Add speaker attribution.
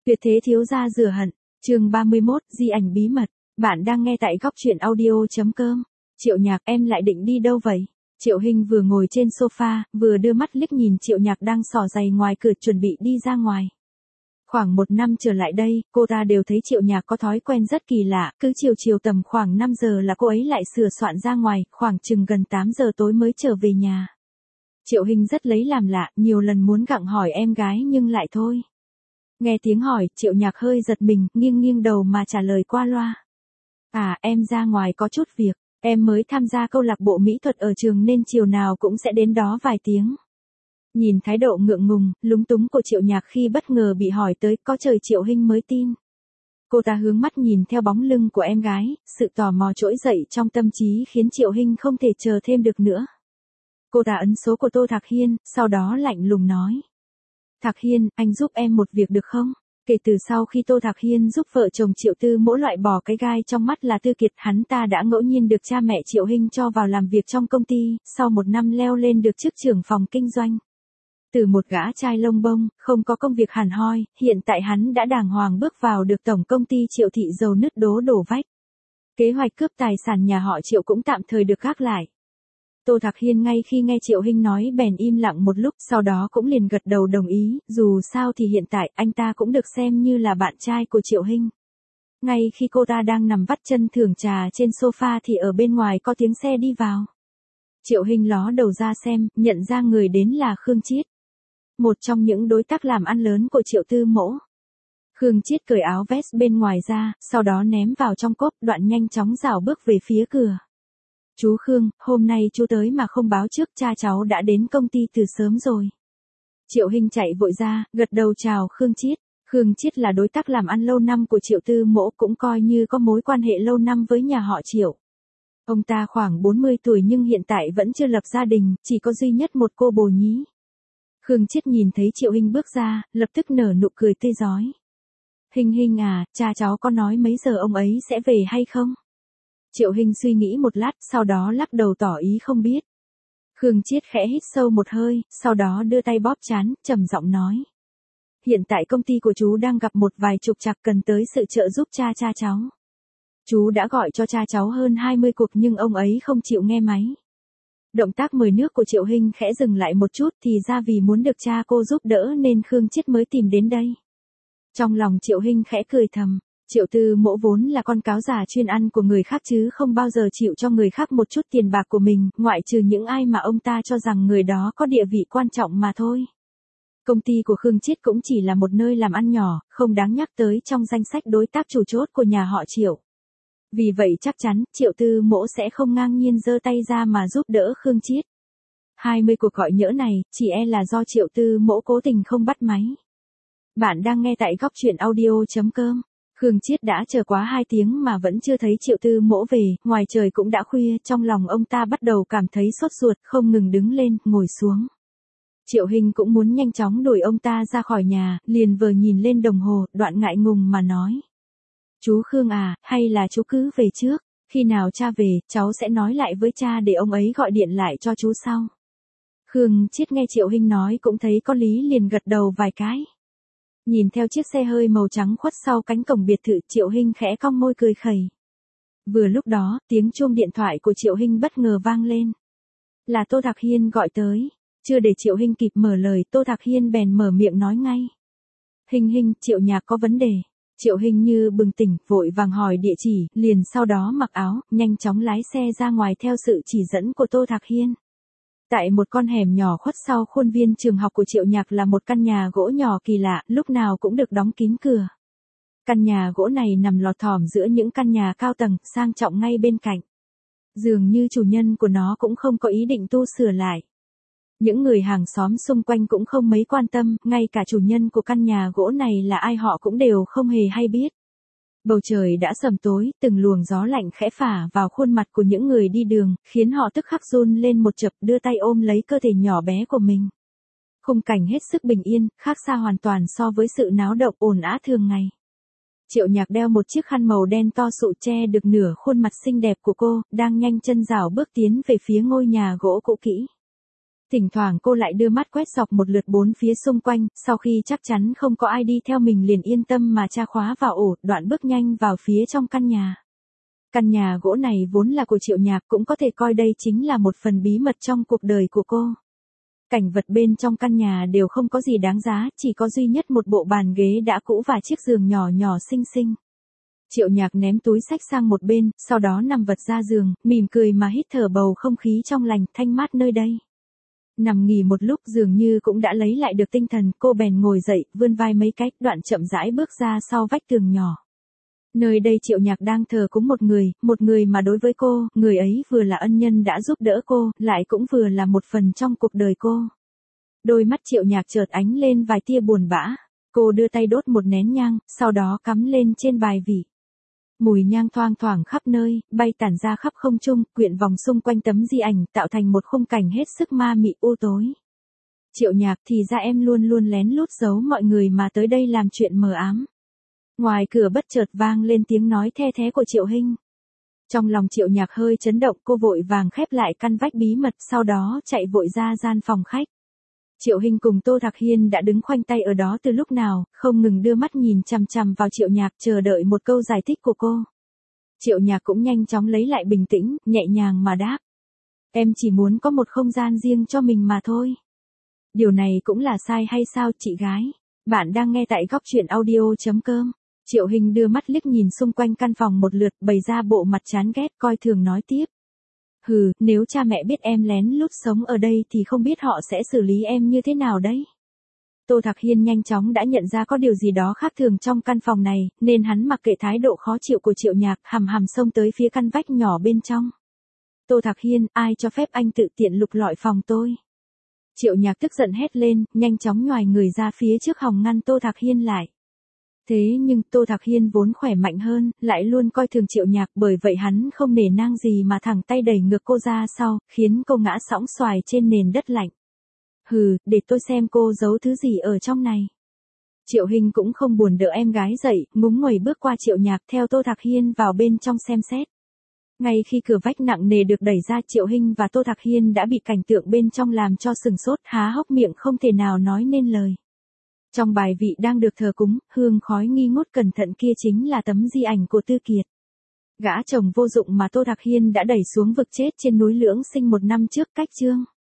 Speaker 1: Tuyệt thế thiếu gia rửa hận, chương 31, di ảnh bí mật. Bạn đang nghe tại góc truyện audio.com. Triệu Nhạc, em lại định đi đâu vậy? Triệu Hinh vừa ngồi trên sofa, vừa đưa mắt liếc nhìn Triệu Nhạc đang xỏ giày ngoài cửa chuẩn bị đi ra ngoài. Khoảng 1 năm trở lại đây, cô ta đều thấy Triệu Nhạc có thói quen rất kỳ lạ, cứ chiều tầm khoảng 5 giờ là cô ấy lại sửa soạn ra ngoài, khoảng chừng gần 8 giờ tối mới trở về nhà. Triệu Hinh rất lấy làm lạ, nhiều lần muốn gặng hỏi em gái nhưng lại thôi. Nghe tiếng hỏi, Triệu Nhạc hơi giật mình, nghiêng đầu mà trả lời qua loa. À, em ra ngoài có chút việc, em mới tham gia câu lạc bộ mỹ thuật ở trường nên chiều nào cũng sẽ đến đó vài tiếng. Nhìn thái độ ngượng ngùng, lúng túng của Triệu Nhạc khi bất ngờ bị hỏi tới, có trời Triệu Hinh mới tin. Cô ta hướng mắt nhìn theo bóng lưng của em gái, sự tò mò trỗi dậy trong tâm trí khiến Triệu Hinh không thể chờ thêm được nữa. Cô ta ấn số của Tô Thạc Hiên, sau đó lạnh lùng nói. Thạc Hiên, anh giúp em một việc được không? Kể từ sau khi Tô Thạc Hiên giúp vợ chồng Triệu Tư Mỗ loại bỏ cái gai trong mắt là Tư Kiệt, hắn ta đã ngẫu nhiên được cha mẹ Triệu Hinh cho vào làm việc trong công ty, sau 1 năm leo lên được chức trưởng phòng kinh doanh. Từ một gã trai lông bông, không có công việc hẳn hoi, hiện tại hắn đã đàng hoàng bước vào được tổng công ty Triệu Thị giàu nứt đổ vách. Kế hoạch cướp tài sản nhà họ Triệu cũng tạm thời được gác lại. Tô Thạc Hiên ngay khi nghe Triệu Hinh nói bèn im lặng một lúc, sau đó cũng liền gật đầu đồng ý, dù sao thì hiện tại anh ta cũng được xem như là bạn trai của Triệu Hinh. Ngay khi cô ta đang nằm vắt chân thưởng trà trên sofa thì ở bên ngoài có tiếng xe đi vào. Triệu Hinh ló đầu ra xem, nhận ra người đến là Khương Chiết. Một trong những đối tác làm ăn lớn của Triệu Tư Mỗ. Khương Chiết cởi áo vest bên ngoài ra, sau đó ném vào trong cốp, đoạn nhanh chóng rảo bước về phía cửa. Chú Khương, hôm nay chú tới mà không báo trước, cha cháu đã đến công ty từ sớm rồi. Triệu Hinh chạy vội ra, gật đầu chào Khương Chiết. Khương Chiết là đối tác làm ăn lâu năm của Triệu Tư Mỗ, cũng coi như có mối quan hệ lâu năm với nhà họ Triệu. Ông ta khoảng 40 tuổi nhưng hiện tại vẫn chưa lập gia đình, chỉ có duy nhất một cô bồ nhí. Khương Chiết nhìn thấy Triệu Hinh bước ra, lập tức nở nụ cười tươi rói. Hinh à, cha cháu có nói mấy giờ ông ấy sẽ về hay không? Triệu Hinh suy nghĩ một lát, sau đó lắc đầu tỏ ý không biết. Khương Chiết khẽ hít sâu một hơi, sau đó đưa tay bóp trán, trầm giọng nói. Hiện tại công ty của chú đang gặp một vài trục trặc cần tới sự trợ giúp cha cháu. Chú đã gọi cho cha cháu hơn 20 cuộc nhưng ông ấy không chịu nghe máy. Động tác mời nước của Triệu Hinh khẽ dừng lại một chút, thì ra vì muốn được cha cô giúp đỡ nên Khương Chiết mới tìm đến đây. Trong lòng Triệu Hinh khẽ cười thầm. Triệu Tư Mỗ vốn là con cáo già chuyên ăn của người khác chứ không bao giờ chịu cho người khác một chút tiền bạc của mình, ngoại trừ những ai mà ông ta cho rằng người đó có địa vị quan trọng mà thôi. Công ty của Khương Chiết cũng chỉ là một nơi làm ăn nhỏ, không đáng nhắc tới trong danh sách đối tác chủ chốt của nhà họ Triệu. Vì vậy chắc chắn, Triệu Tư Mỗ sẽ không ngang nhiên giơ tay ra mà giúp đỡ Khương Chiết. 20 cuộc gọi nhỡ này, chỉ e là do Triệu Tư Mỗ cố tình không bắt máy. Bạn đang nghe tại góc truyện audio.com. Khương Chiết đã chờ quá 2 tiếng mà vẫn chưa thấy Triệu Tư Mỗ về, ngoài trời cũng đã khuya, trong lòng ông ta bắt đầu cảm thấy sốt ruột, không ngừng đứng lên, ngồi xuống. Triệu Hinh cũng muốn nhanh chóng đuổi ông ta ra khỏi nhà, liền vờ nhìn lên đồng hồ, đoạn ngại ngùng mà nói. Chú Khương à, hay là chú cứ về trước, khi nào cha về, cháu sẽ nói lại với cha để ông ấy gọi điện lại cho chú sau. Khương Chiết nghe Triệu Hinh nói cũng thấy có lý liền gật đầu vài cái. Nhìn theo chiếc xe hơi màu trắng khuất sau cánh cổng biệt thự, Triệu Hinh khẽ cong môi cười khẩy. Vừa lúc đó, tiếng chuông điện thoại của Triệu Hinh bất ngờ vang lên. Là Tô Thạc Hiên gọi tới. Chưa để Triệu Hinh kịp mở lời, Tô Thạc Hiên bèn mở miệng nói ngay. Hinh, Triệu Nhạc có vấn đề. Triệu Hinh như bừng tỉnh, vội vàng hỏi địa chỉ, liền sau đó mặc áo, nhanh chóng lái xe ra ngoài theo sự chỉ dẫn của Tô Thạc Hiên. Tại một con hẻm nhỏ khuất sau khuôn viên trường học của Triệu Nhạc là một căn nhà gỗ nhỏ kỳ lạ, lúc nào cũng được đóng kín cửa. Căn nhà gỗ này nằm lọt thỏm giữa những căn nhà cao tầng, sang trọng ngay bên cạnh. Dường như chủ nhân của nó cũng không có ý định tu sửa lại. Những người hàng xóm xung quanh cũng không mấy quan tâm, ngay cả chủ nhân của căn nhà gỗ này là ai họ cũng đều không hề hay biết. Bầu trời đã sầm tối, từng luồng gió lạnh khẽ phả vào khuôn mặt của những người đi đường, khiến họ tức khắc run lên một chập, đưa tay ôm lấy cơ thể nhỏ bé của mình. Khung cảnh hết sức bình yên, khác xa hoàn toàn so với sự náo động ồn ào thường ngày. Triệu Nhạc đeo một chiếc khăn màu đen to sụ che được nửa khuôn mặt xinh đẹp của cô, đang nhanh chân rảo bước tiến về phía ngôi nhà gỗ cũ kỹ. Thỉnh thoảng cô lại đưa mắt quét dọc một lượt bốn phía xung quanh, sau khi chắc chắn không có ai đi theo mình liền yên tâm mà tra khóa vào ổ, đoạn bước nhanh vào phía trong căn nhà. Căn nhà gỗ này vốn là của Triệu Nhạc, cũng có thể coi đây chính là một phần bí mật trong cuộc đời của cô. Cảnh vật bên trong căn nhà đều không có gì đáng giá, chỉ có duy nhất một bộ bàn ghế đã cũ và chiếc giường nhỏ nhỏ xinh xinh. Triệu Nhạc ném túi xách sang một bên, sau đó nằm vật ra giường, mỉm cười mà hít thở bầu không khí trong lành, thanh mát nơi đây. Nằm nghỉ một lúc dường như cũng đã lấy lại được tinh thần, cô bèn ngồi dậy, vươn vai mấy cách, đoạn chậm rãi bước ra sau vách tường nhỏ. Nơi đây Triệu Nhạc đang thờ cúng một người mà đối với cô, người ấy vừa là ân nhân đã giúp đỡ cô, lại cũng vừa là một phần trong cuộc đời cô. Đôi mắt Triệu Nhạc chợt ánh lên vài tia buồn bã. Cô đưa tay đốt một nén nhang, sau đó cắm lên trên bài vị. Mùi nhang thoang thoảng khắp nơi, bay tản ra khắp không trung, quyện vòng xung quanh tấm di ảnh, tạo thành một khung cảnh hết sức ma mị u tối. Triệu Nhạc, thì ra em luôn luôn lén lút giấu mọi người mà tới đây làm chuyện mờ ám. Ngoài cửa bất chợt vang lên tiếng nói the thé của Triệu Hinh. Trong lòng Triệu Nhạc hơi chấn động, cô vội vàng khép lại căn vách bí mật, sau đó chạy vội ra gian phòng khách. Triệu Hinh cùng Tô Thạc Hiên đã đứng khoanh tay ở đó từ lúc nào, không ngừng đưa mắt nhìn chằm chằm vào Triệu Nhạc, chờ đợi một câu giải thích của cô. Triệu Nhạc cũng nhanh chóng lấy lại bình tĩnh, nhẹ nhàng mà đáp. Em chỉ muốn có một không gian riêng cho mình mà thôi. Điều này cũng là sai hay sao chị gái? Bạn đang nghe tại góc truyện audio.com. Triệu Hinh đưa mắt liếc nhìn xung quanh căn phòng một lượt, bày ra bộ mặt chán ghét, coi thường nói tiếp. Hừ, nếu cha mẹ biết em lén lút sống ở đây thì không biết họ sẽ xử lý em như thế nào đấy. Tô Thạc Hiên nhanh chóng đã nhận ra có điều gì đó khác thường trong căn phòng này, nên hắn mặc kệ thái độ khó chịu của Triệu Nhạc, hầm hầm xông tới phía căn vách nhỏ bên trong. Tô Thạc Hiên, ai cho phép anh tự tiện lục lọi phòng tôi? Triệu Nhạc tức giận hét lên, nhanh chóng nhoài người ra phía trước hòng ngăn Tô Thạc Hiên lại. Thế nhưng Tô Thạc Hiên vốn khỏe mạnh hơn, lại luôn coi thường Triệu Nhạc, bởi vậy hắn không nể nang gì mà thẳng tay đẩy ngược cô ra sau, khiến cô ngã sõng xoài trên nền đất lạnh. Hừ, để tôi xem cô giấu thứ gì ở trong này. Triệu Hinh cũng không buồn đỡ em gái dậy, ngúng nguẩy bước qua Triệu Nhạc theo Tô Thạc Hiên vào bên trong xem xét. Ngay khi cửa vách nặng nề được đẩy ra, Triệu Hinh và Tô Thạc Hiên đã bị cảnh tượng bên trong làm cho sừng sốt, há hốc miệng không thể nào nói nên lời. Trong bài vị đang được thờ cúng, hương khói nghi ngút cẩn thận kia chính là tấm di ảnh của Tư Kiệt. Gã chồng vô dụng mà Tô Thạc Hiên đã đẩy xuống vực chết trên núi Lưỡng Sinh một năm trước cách chương.